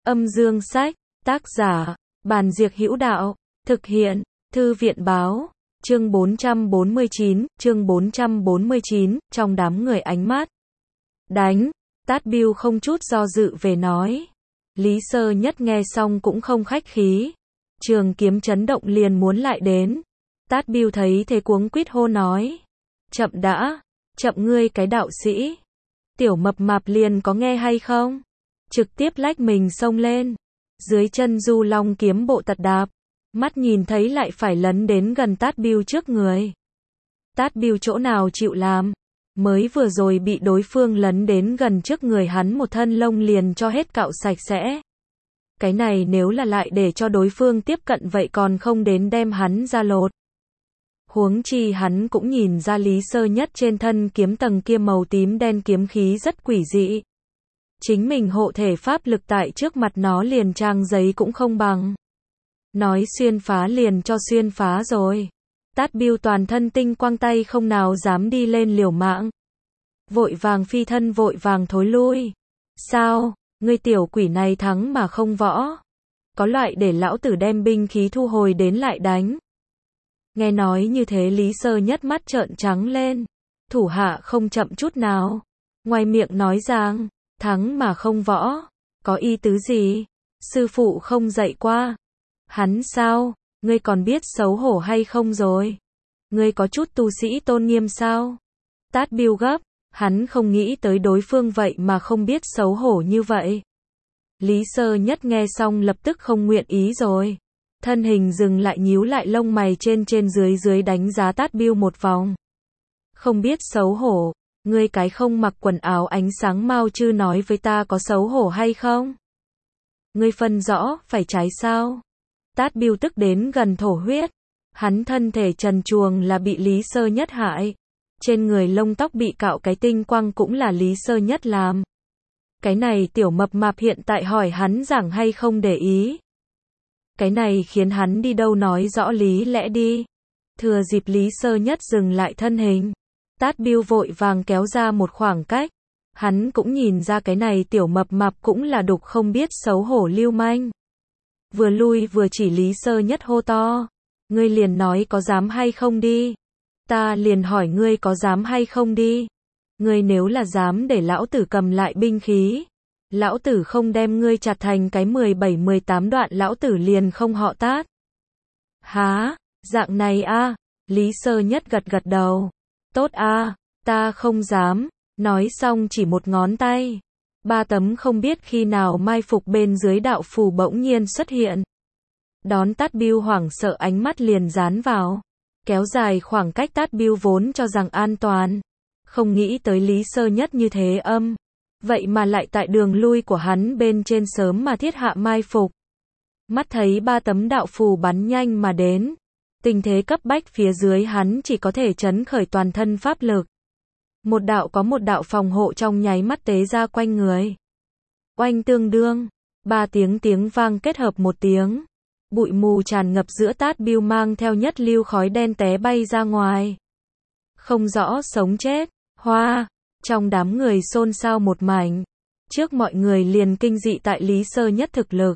Âm dương sách, tác giả, Bàn Diệc Hữu Đạo, thực hiện, Thư viện báo, chương 449, trong đám người ánh mắt. Đánh, Tát Biêu không chút do dự về nói. Lý Sơ Nhất nghe xong cũng không khách khí. Trường kiếm chấn động liền muốn lại đến. Tát Biêu thấy thế cuống quýt hô nói. Chậm đã, chậm ngươi cái đạo sĩ. Tiểu mập mạp liền có nghe hay không? Trực tiếp lách mình xông lên. Dưới chân Du Long kiếm bộ tật đạp. Mắt nhìn thấy lại phải lấn đến gần Tát Biêu trước người. Tát Biêu chỗ nào chịu làm. Mới vừa rồi bị đối phương lấn đến gần trước người hắn một thân lông liền cho hết cạo sạch sẽ. Cái này nếu là lại để cho đối phương tiếp cận vậy còn không đến đem hắn ra lột. Huống chi hắn cũng nhìn ra Lý Sơ Nhất trên thân kiếm tầng kia màu tím đen kiếm khí rất quỷ dị. Chính mình hộ thể pháp lực tại trước mặt nó liền trang giấy cũng không bằng. Nói xuyên phá liền cho xuyên phá rồi. Tát Biêu toàn thân tinh quang tay không nào dám đi lên liều mạng. Vội vàng phi thân vội vàng thối lui. Sao, ngươi tiểu quỷ này thắng mà không võ. Có loại để lão tử đem binh khí thu hồi đến lại đánh. Nghe nói như thế Lý Sơ Nhất mắt trợn trắng lên. Thủ hạ không chậm chút nào. Ngoài miệng nói rằng, thắng mà không võ. Có ý tứ gì? Sư phụ không dạy qua. Hắn sao? Ngươi còn biết xấu hổ hay không rồi? Ngươi có chút tu sĩ tôn nghiêm sao? Tát Biêu gấp, hắn không nghĩ tới đối phương vậy mà không biết xấu hổ như vậy. Lý Sơ Nhất nghe xong lập tức không nguyện ý rồi. Thân hình dừng lại nhíu lại lông mày trên dưới đánh giá Tát Biêu một vòng. Không biết xấu hổ, ngươi cái không mặc quần áo ánh sáng mau chư nói với ta có xấu hổ hay không? Ngươi phân rõ, phải trái sao? Tát Biêu tức đến gần thổ huyết. Hắn thân thể trần truồng là bị Lý Sơ Nhất hại. Trên người lông tóc bị cạo cái tinh quang cũng là Lý Sơ Nhất làm. Cái này tiểu mập mạp hiện tại hỏi hắn rằng hay không để ý. Cái này khiến hắn đi đâu nói rõ lý lẽ đi. Thừa dịp Lý Sơ Nhất dừng lại thân hình. Tát Biêu vội vàng kéo ra một khoảng cách. Hắn cũng nhìn ra cái này tiểu mập mạp cũng là đục không biết xấu hổ lưu manh. Vừa lui vừa chỉ Lý Sơ Nhất hô to. Ngươi liền nói có dám hay không đi. Ta liền hỏi ngươi có dám hay không đi. Ngươi nếu là dám để lão tử cầm lại binh khí. Lão tử không đem ngươi chặt thành cái 17-18 đoạn lão tử liền không họ Tát. Há, dạng này a? Lý Sơ Nhất gật gật đầu. Tốt a, ta không dám. Nói xong chỉ một ngón tay. 3 tấm không biết khi nào mai phục bên dưới đạo phù bỗng nhiên xuất hiện. Đón Tát Biêu hoảng sợ ánh mắt liền dán vào. Kéo dài khoảng cách Tát Biêu vốn cho rằng an toàn. Không nghĩ tới Lý Sơ Nhất như thế âm. Vậy mà lại tại đường lui của hắn bên trên sớm mà thiết hạ mai phục. Mắt thấy 3 tấm đạo phù bắn nhanh mà đến. Tình thế cấp bách phía dưới hắn chỉ có thể trấn khởi toàn thân pháp lực. Một đạo có một đạo phòng hộ trong nháy mắt tế ra quanh người. Oanh tương đương. 3 tiếng vang kết hợp một tiếng. Bụi mù tràn ngập giữa Tát Biêu mang theo nhất lưu khói đen té bay ra ngoài. Không rõ sống chết. Hoa. Trong đám người xôn xao một mảnh. Trước mọi người liền kinh dị tại Lý Sơ Nhất thực lực.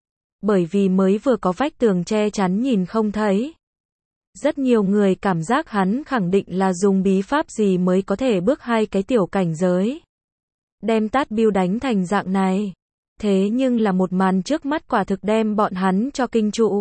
Bởi vì mới vừa có vách tường che chắn nhìn không thấy. Rất nhiều người cảm giác hắn khẳng định là dùng bí pháp gì mới có thể bước 2 cái tiểu cảnh giới. Đem Tát Biêu đánh thành dạng này. Thế nhưng là một màn trước mắt quả thực đem bọn hắn cho kinh trụ.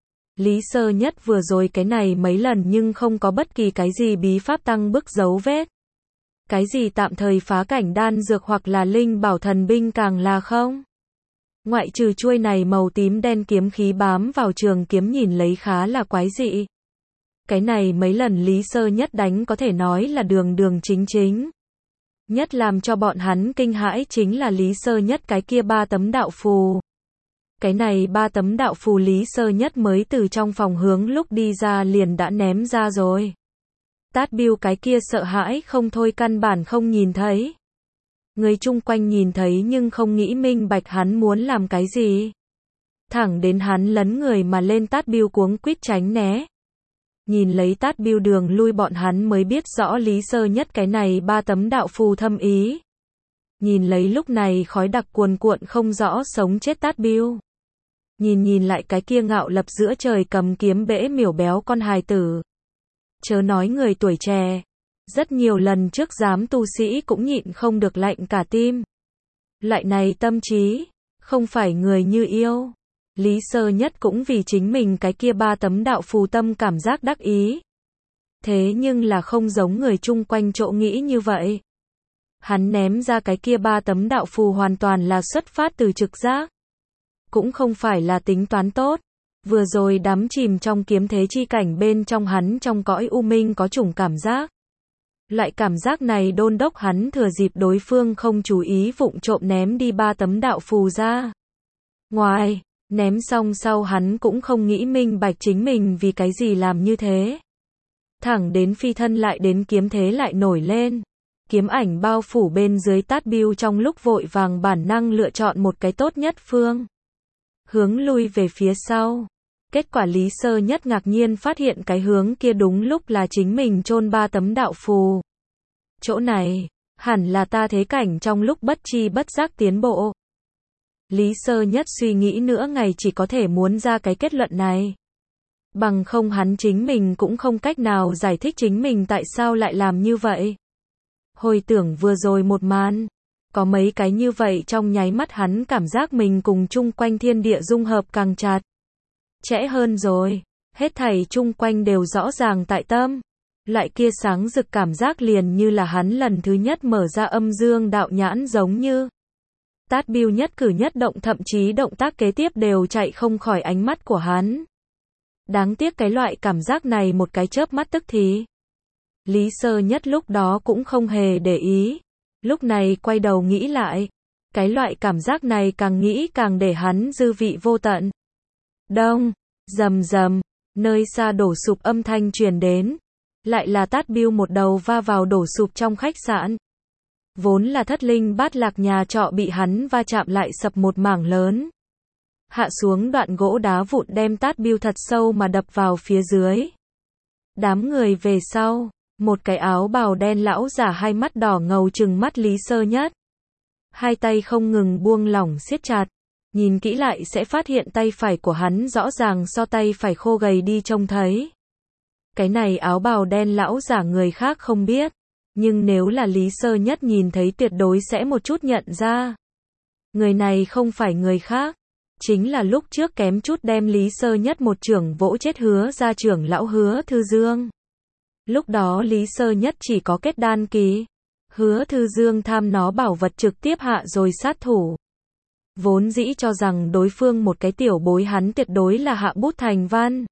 Lý Sơ Nhất vừa rồi cái này mấy lần nhưng không có bất kỳ cái gì bí pháp tăng bước dấu vết. Cái gì tạm thời phá cảnh đan dược hoặc là linh bảo thần binh càng là không. Ngoại trừ chuôi này màu tím đen kiếm khí bám vào trường kiếm nhìn lấy khá là quái dị. Cái này mấy lần Lý Sơ Nhất đánh có thể nói là đường chính. Nhất làm cho bọn hắn kinh hãi chính là Lý Sơ Nhất cái kia 3 tấm đạo phù. Cái này 3 tấm đạo phù Lý Sơ Nhất mới từ trong phòng hướng lúc đi ra liền đã ném ra rồi. Tát Biêu cái kia sợ hãi không thôi căn bản không nhìn thấy. Người chung quanh nhìn thấy nhưng không nghĩ minh bạch hắn muốn làm cái gì. Thẳng đến hắn lấn người mà lên Tát Biêu cuống quýt tránh né. Nhìn lấy Tát Biêu đường lui bọn hắn mới biết rõ Lý Sơ Nhất cái này 3 tấm đạo phù thâm ý. nhìn lấy lúc này khói đặc cuồn cuộn không rõ sống chết Tát Biêu. Nhìn lại cái kia ngạo lập giữa trời cầm kiếm bẽ miểu béo con hài tử. Chớ nói người tuổi trẻ, rất nhiều lần trước giám tu sĩ cũng nhịn không được lạnh cả tim. Lại này tâm trí, không phải người như yêu. Lý Sơ Nhất cũng vì chính mình cái kia 3 tấm đạo phù tâm cảm giác đắc ý. Thế nhưng là không giống người chung quanh chỗ nghĩ như vậy. Hắn ném ra cái kia 3 tấm đạo phù hoàn toàn là xuất phát từ trực giác. Cũng không phải là tính toán tốt. Vừa rồi đắm chìm trong kiếm thế chi cảnh bên trong hắn trong cõi u minh có chủng cảm giác. Lại cảm giác này đôn đốc hắn thừa dịp đối phương không chú ý vụng trộm ném đi 3 tấm đạo phù ra. Ngoài, ném xong sau hắn cũng không nghĩ minh bạch chính mình vì cái gì làm như thế. Thẳng đến phi thân lại đến kiếm thế lại nổi lên. Kiếm ảnh bao phủ bên dưới Tát Biêu trong lúc vội vàng bản năng lựa chọn một cái tốt nhất phương. Hướng lui về phía sau. Kết quả Lý Sơ Nhất ngạc nhiên phát hiện cái hướng kia đúng lúc là chính mình chôn 3 tấm đạo phù. Chỗ này, hẳn là ta thế cảnh trong lúc bất chi bất giác tiến bộ. Lý Sơ Nhất suy nghĩ nửa ngày chỉ có thể muốn ra cái kết luận này. Bằng không hắn chính mình cũng không cách nào giải thích chính mình tại sao lại làm như vậy. Hồi tưởng vừa rồi một màn, có mấy cái như vậy trong nháy mắt hắn cảm giác mình cùng chung quanh thiên địa dung hợp càng chặt chẽ hơn rồi, hết thảy chung quanh đều rõ ràng tại tâm. Lại kia sáng rực cảm giác liền như là hắn lần thứ nhất mở ra âm dương đạo nhãn giống như. Tát Biêu nhất cử nhất động thậm chí động tác kế tiếp đều chạy không khỏi ánh mắt của hắn. Đáng tiếc cái loại cảm giác này một cái chớp mắt tức thì. Lý Sơ Nhất lúc đó cũng không hề để ý. Lúc này quay đầu nghĩ lại. Cái loại cảm giác này càng nghĩ càng để hắn dư vị vô tận. Đông, rầm rầm, nơi xa đổ sụp âm thanh truyền đến. Lại là Tát Biêu một đầu va vào đổ sụp trong khách sạn. Vốn là thất linh bát lạc nhà trọ bị hắn va chạm lại sập một mảng lớn. Hạ xuống đoạn gỗ đá vụn đem Tát Biêu thật sâu mà đập vào phía dưới. Đám người về sau, một cái áo bào đen lão giả hai mắt đỏ ngầu trừng mắt Lý Sơ Nhất. Hai tay không ngừng buông lỏng siết chặt. Nhìn kỹ lại sẽ phát hiện tay phải của hắn rõ ràng so tay phải khô gầy đi trông thấy. Cái này áo bào đen lão giả người khác không biết. Nhưng nếu là Lý Sơ Nhất nhìn thấy tuyệt đối sẽ một chút nhận ra. Người này không phải người khác. Chính là lúc trước kém chút đem Lý Sơ Nhất một chưởng vỗ chết Hứa gia trưởng lão Hứa Thư Dương. Lúc đó Lý Sơ Nhất chỉ có kết đan kỳ. Hứa Thư Dương tham nó bảo vật trực tiếp hạ rồi sát thủ. Vốn dĩ cho rằng đối phương một cái tiểu bối hắn tuyệt đối là hạ bút thành văn.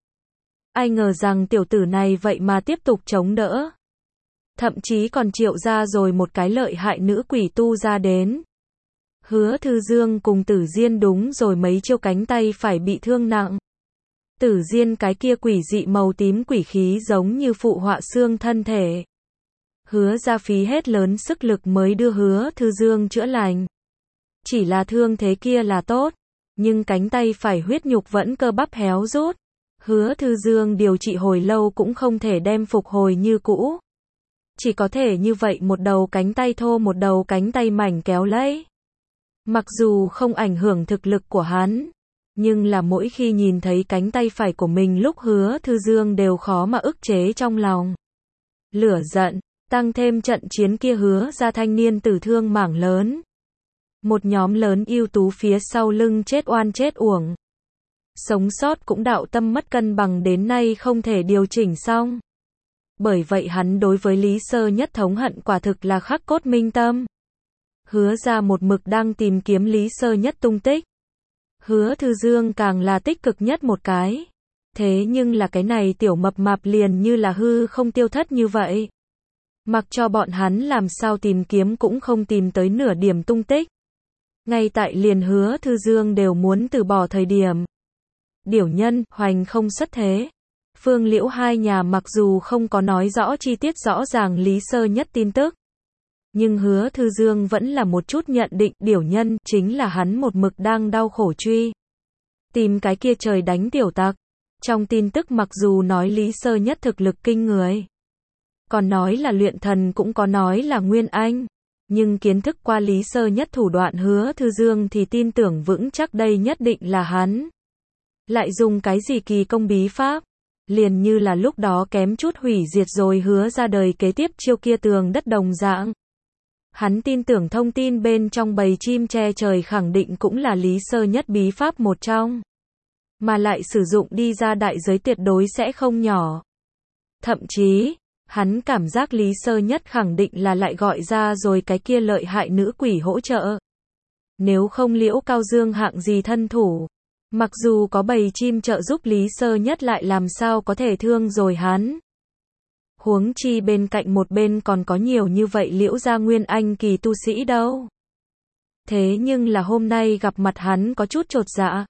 Ai ngờ rằng tiểu tử này vậy mà tiếp tục chống đỡ. Thậm chí còn triệu ra rồi một cái lợi hại nữ quỷ tu ra đến. Hứa Thư Dương cùng Tử Diên đúng rồi mấy chiêu cánh tay phải bị thương nặng. Tử Diên cái kia quỷ dị màu tím quỷ khí giống như phụ họa xương thân thể. Hứa ra phí hết lớn sức lực mới đưa Hứa Thư Dương chữa lành. Chỉ là thương thế kia là tốt, nhưng cánh tay phải huyết nhục vẫn cơ bắp héo rút. Hứa Thư Dương điều trị hồi lâu cũng không thể đem phục hồi như cũ. Chỉ có thể như vậy một đầu cánh tay thô một đầu cánh tay mảnh kéo lấy. Mặc dù không ảnh hưởng thực lực của hắn, nhưng là mỗi khi nhìn thấy cánh tay phải của mình lúc Hứa Thư Dương đều khó mà ức chế trong lòng. Lửa giận, tăng thêm trận chiến kia Hứa ra thanh niên tử thương mảng lớn. Một nhóm lớn ưu tú phía sau lưng chết oan chết uổng. Sống sót cũng đạo tâm mất cân bằng đến nay không thể điều chỉnh xong. Bởi vậy hắn đối với Lý Sơ Nhất thống hận quả thực là khắc cốt minh tâm. Hứa ra một mực đang tìm kiếm Lý Sơ Nhất tung tích. Hứa Thư Dương càng là tích cực nhất một cái. Thế nhưng là cái này tiểu mập mạp liền như là hư không tiêu thất như vậy. Mặc cho bọn hắn làm sao tìm kiếm cũng không tìm tới nửa điểm tung tích. Ngay tại liền Hứa Thư Dương đều muốn từ bỏ thời điểm. Điểu Nhân, Hoành không xuất thế. Phương Liễu hai nhà mặc dù không có nói rõ chi tiết rõ ràng Lý Sơ Nhất tin tức. Nhưng Hứa Thư Dương vẫn là một chút nhận định Điểu Nhân chính là hắn một mực đang đau khổ truy. Tìm cái kia trời đánh tiểu tặc. Trong tin tức mặc dù nói Lý Sơ Nhất thực lực kinh người. Còn nói là luyện thần cũng có nói là nguyên anh. Nhưng kiến thức qua Lý Sơ Nhất thủ đoạn Hứa Thư Dương thì tin tưởng vững chắc đây nhất định là hắn. Lại dùng cái gì kỳ công bí pháp, liền như là lúc đó kém chút hủy diệt rồi Hứa ra đời kế tiếp chiêu kia tường đất đồng dạng. Hắn tin tưởng thông tin bên trong bầy chim che trời khẳng định cũng là Lý Sơ Nhất bí pháp một trong. Mà lại sử dụng đi ra đại giới tuyệt đối sẽ không nhỏ. Thậm chí, hắn cảm giác Lý Sơ Nhất khẳng định là lại gọi ra rồi cái kia lợi hại nữ quỷ hỗ trợ. Nếu không Liễu Cao Dương hạng gì thân thủ. Mặc dù có bầy chim trợ giúp Lý Sơ Nhất lại làm sao có thể thương rồi hắn. Huống chi bên cạnh một bên còn có nhiều như vậy Liễu gia nguyên anh kỳ tu sĩ đâu. Thế nhưng là hôm nay gặp mặt hắn có chút chột dạ.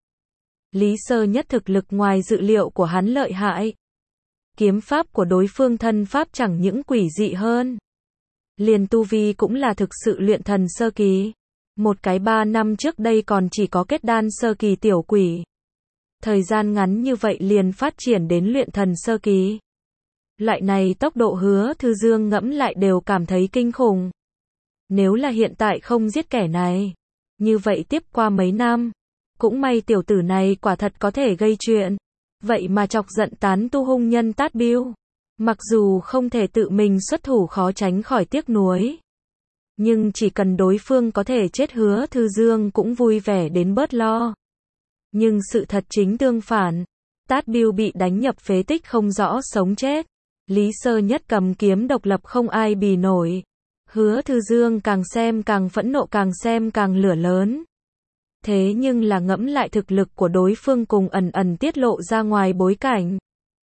Lý Sơ Nhất thực lực ngoài dự liệu của hắn lợi hại. Kiếm pháp của đối phương thân pháp chẳng những quỷ dị hơn. Liền tu vi cũng là thực sự luyện thần sơ kỳ. Một cái 3 năm trước đây còn chỉ có kết đan sơ kỳ tiểu quỷ. Thời gian ngắn như vậy liền phát triển đến luyện thần sơ kỳ. Loại này tốc độ Hứa Thư Dương ngẫm lại đều cảm thấy kinh khủng. Nếu là hiện tại không giết kẻ này, như vậy tiếp qua mấy năm, cũng may tiểu tử này quả thật có thể gây chuyện. Vậy mà chọc giận tán tu hung nhân Tát Biêu. Mặc dù không thể tự mình xuất thủ khó tránh khỏi tiếc nuối. Nhưng chỉ cần đối phương có thể chết Hứa Thư Dương cũng vui vẻ đến bớt lo. Nhưng sự thật chính tương phản. Tát Biêu bị đánh nhập phế tích không rõ sống chết. Lý Sơ Nhất cầm kiếm độc lập không ai bì nổi. Hứa Thư Dương càng xem càng phẫn nộ, càng xem càng lửa lớn. Thế nhưng là ngẫm lại thực lực của đối phương cùng ẩn ẩn tiết lộ ra ngoài bối cảnh.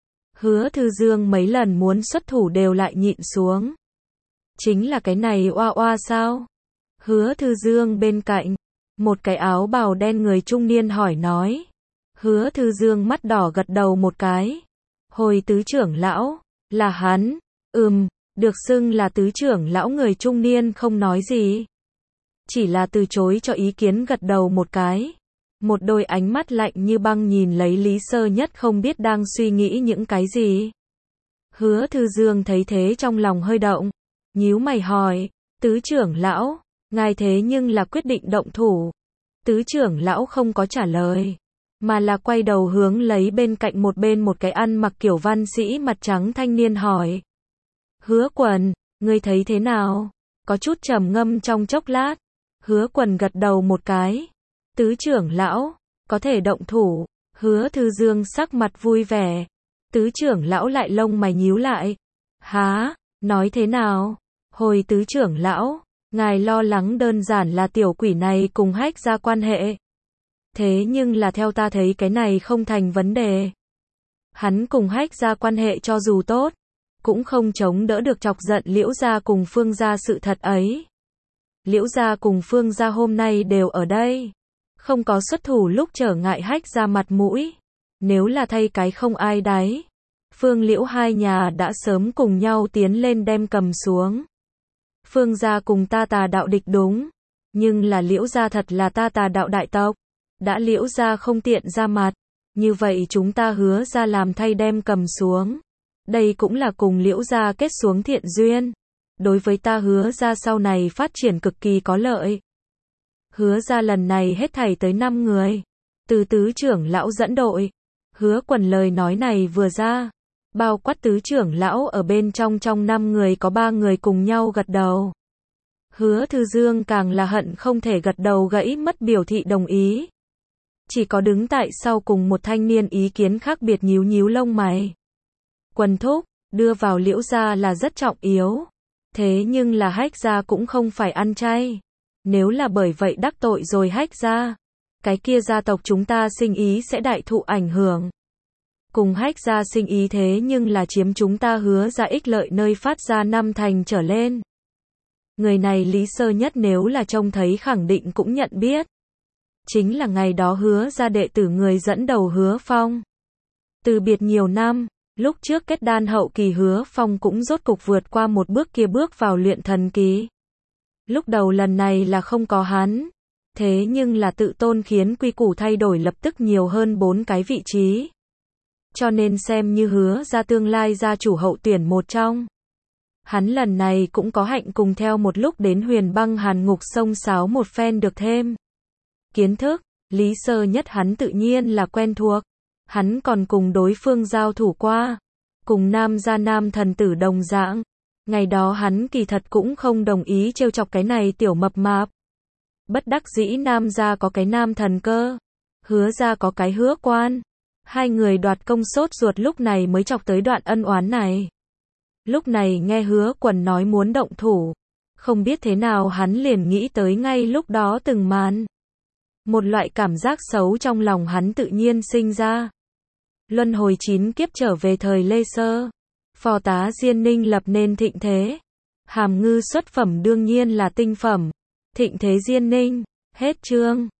Hứa Thư Dương mấy lần muốn xuất thủ đều lại nhịn xuống. Chính là cái này oa oa sao? Hứa Thư Dương bên cạnh, một cái áo bào đen người trung niên hỏi nói. Hứa Thư Dương mắt đỏ gật đầu một cái. Hồi tứ trưởng lão, là hắn, được xưng là tứ trưởng lão người trung niên không nói gì. Chỉ là từ chối cho ý kiến gật đầu một cái. Một đôi ánh mắt lạnh như băng nhìn lấy Lý Sơ Nhất không biết đang suy nghĩ những cái gì. Hứa Thư Dương thấy thế trong lòng hơi động. Nhíu mày hỏi, tứ trưởng lão, ngài thế nhưng là quyết định động thủ. Tứ trưởng lão không có trả lời, mà là quay đầu hướng lấy bên cạnh một cái ăn mặc kiểu văn sĩ mặt trắng thanh niên hỏi. Hứa Quần, ngươi thấy thế nào? Có chút trầm ngâm trong chốc lát. Hứa Quần gật đầu một cái. Tứ trưởng lão, có thể động thủ. Hứa Thư Dương sắc mặt vui vẻ. Tứ trưởng lão lại lông mày nhíu lại. Há, nói thế nào? Hồi tứ trưởng lão, ngài lo lắng đơn giản là tiểu quỷ này cùng Hách ra quan hệ. Thế nhưng là theo ta thấy cái này không thành vấn đề. Hắn cùng Hách ra quan hệ cho dù tốt, cũng không chống đỡ được chọc giận Liễu gia cùng Phương gia sự thật ấy. Liễu gia cùng Phương gia hôm nay đều ở đây. Không có xuất thủ lúc trở ngại Hách ra mặt mũi. Nếu là thay cái không ai đáy. Phương Liễu hai nhà đã sớm cùng nhau tiến lên đem cầm xuống. Phương gia cùng ta tà đạo địch đúng. Nhưng là Liễu gia thật là ta tà đạo đại tộc. Đã Liễu gia không tiện ra mặt. Như vậy chúng ta hứa ra làm thay đem cầm xuống. Đây cũng là cùng Liễu gia kết xuống thiện duyên. Đối với ta hứa ra sau này phát triển cực kỳ có lợi. Hứa ra lần này hết thảy tới 5 người. Từ tứ trưởng lão dẫn đội. Hứa Quần lời nói này vừa ra. Bao quát tứ trưởng lão ở bên trong 5 người có 3 người cùng nhau gật đầu. Hứa Thư Dương càng là hận không thể gật đầu gãy mất biểu thị đồng ý. Chỉ có đứng tại sau cùng một thanh niên ý kiến khác biệt nhíu nhíu lông mày. Quần thúc, đưa vào Liễu gia là rất trọng yếu. Thế nhưng là Hách gia cũng không phải ăn chay. Nếu là bởi vậy đắc tội rồi Hách gia, cái kia gia tộc chúng ta sinh ý sẽ đại thụ ảnh hưởng. Cùng Hách gia sinh ý thế nhưng là chiếm chúng ta hứa ra ích lợi nơi phát ra 5 thành trở lên. Người này Lý Sơ Nhất nếu là trông thấy khẳng định cũng nhận biết. Chính là ngày đó hứa ra đệ tử người dẫn đầu Hứa Phong. Từ biệt nhiều năm, lúc trước kết đan hậu kỳ Hứa Phong cũng rốt cục vượt qua một bước kia bước vào luyện thần kỳ. Lúc đầu lần này là không có hắn. Thế nhưng là tự tôn khiến quy củ thay đổi lập tức nhiều hơn 4 cái vị trí. Cho nên xem như hứa ra tương lai gia chủ hậu tuyển một trong. Hắn lần này cũng có hạnh cùng theo một lúc đến Huyền Băng Hàn Ngục xông xáo một phen được thêm kiến thức. Lý Sơ Nhất hắn tự nhiên là quen thuộc. Hắn còn cùng đối phương giao thủ qua. Cùng nam gia nam thần tử đồng dạng. Ngày đó hắn kỳ thật cũng không đồng ý trêu chọc cái này tiểu mập mạp. Bất đắc dĩ nam gia có cái nam thần cơ. Hứa gia có cái hứa quan. Hai người đoạt công sốt ruột lúc này mới chọc tới đoạn ân oán này. Lúc này nghe Hứa Quần nói muốn động thủ. Không biết thế nào hắn liền nghĩ tới ngay lúc đó từng màn. Một loại cảm giác xấu trong lòng hắn tự nhiên sinh ra. Luân hồi 9 kiếp trở về thời Lê Sơ. Phò tá Diên Ninh lập nên thịnh thế. Hàm Ngư xuất phẩm đương nhiên là tinh phẩm. Thịnh thế Diên Ninh. Hết chương.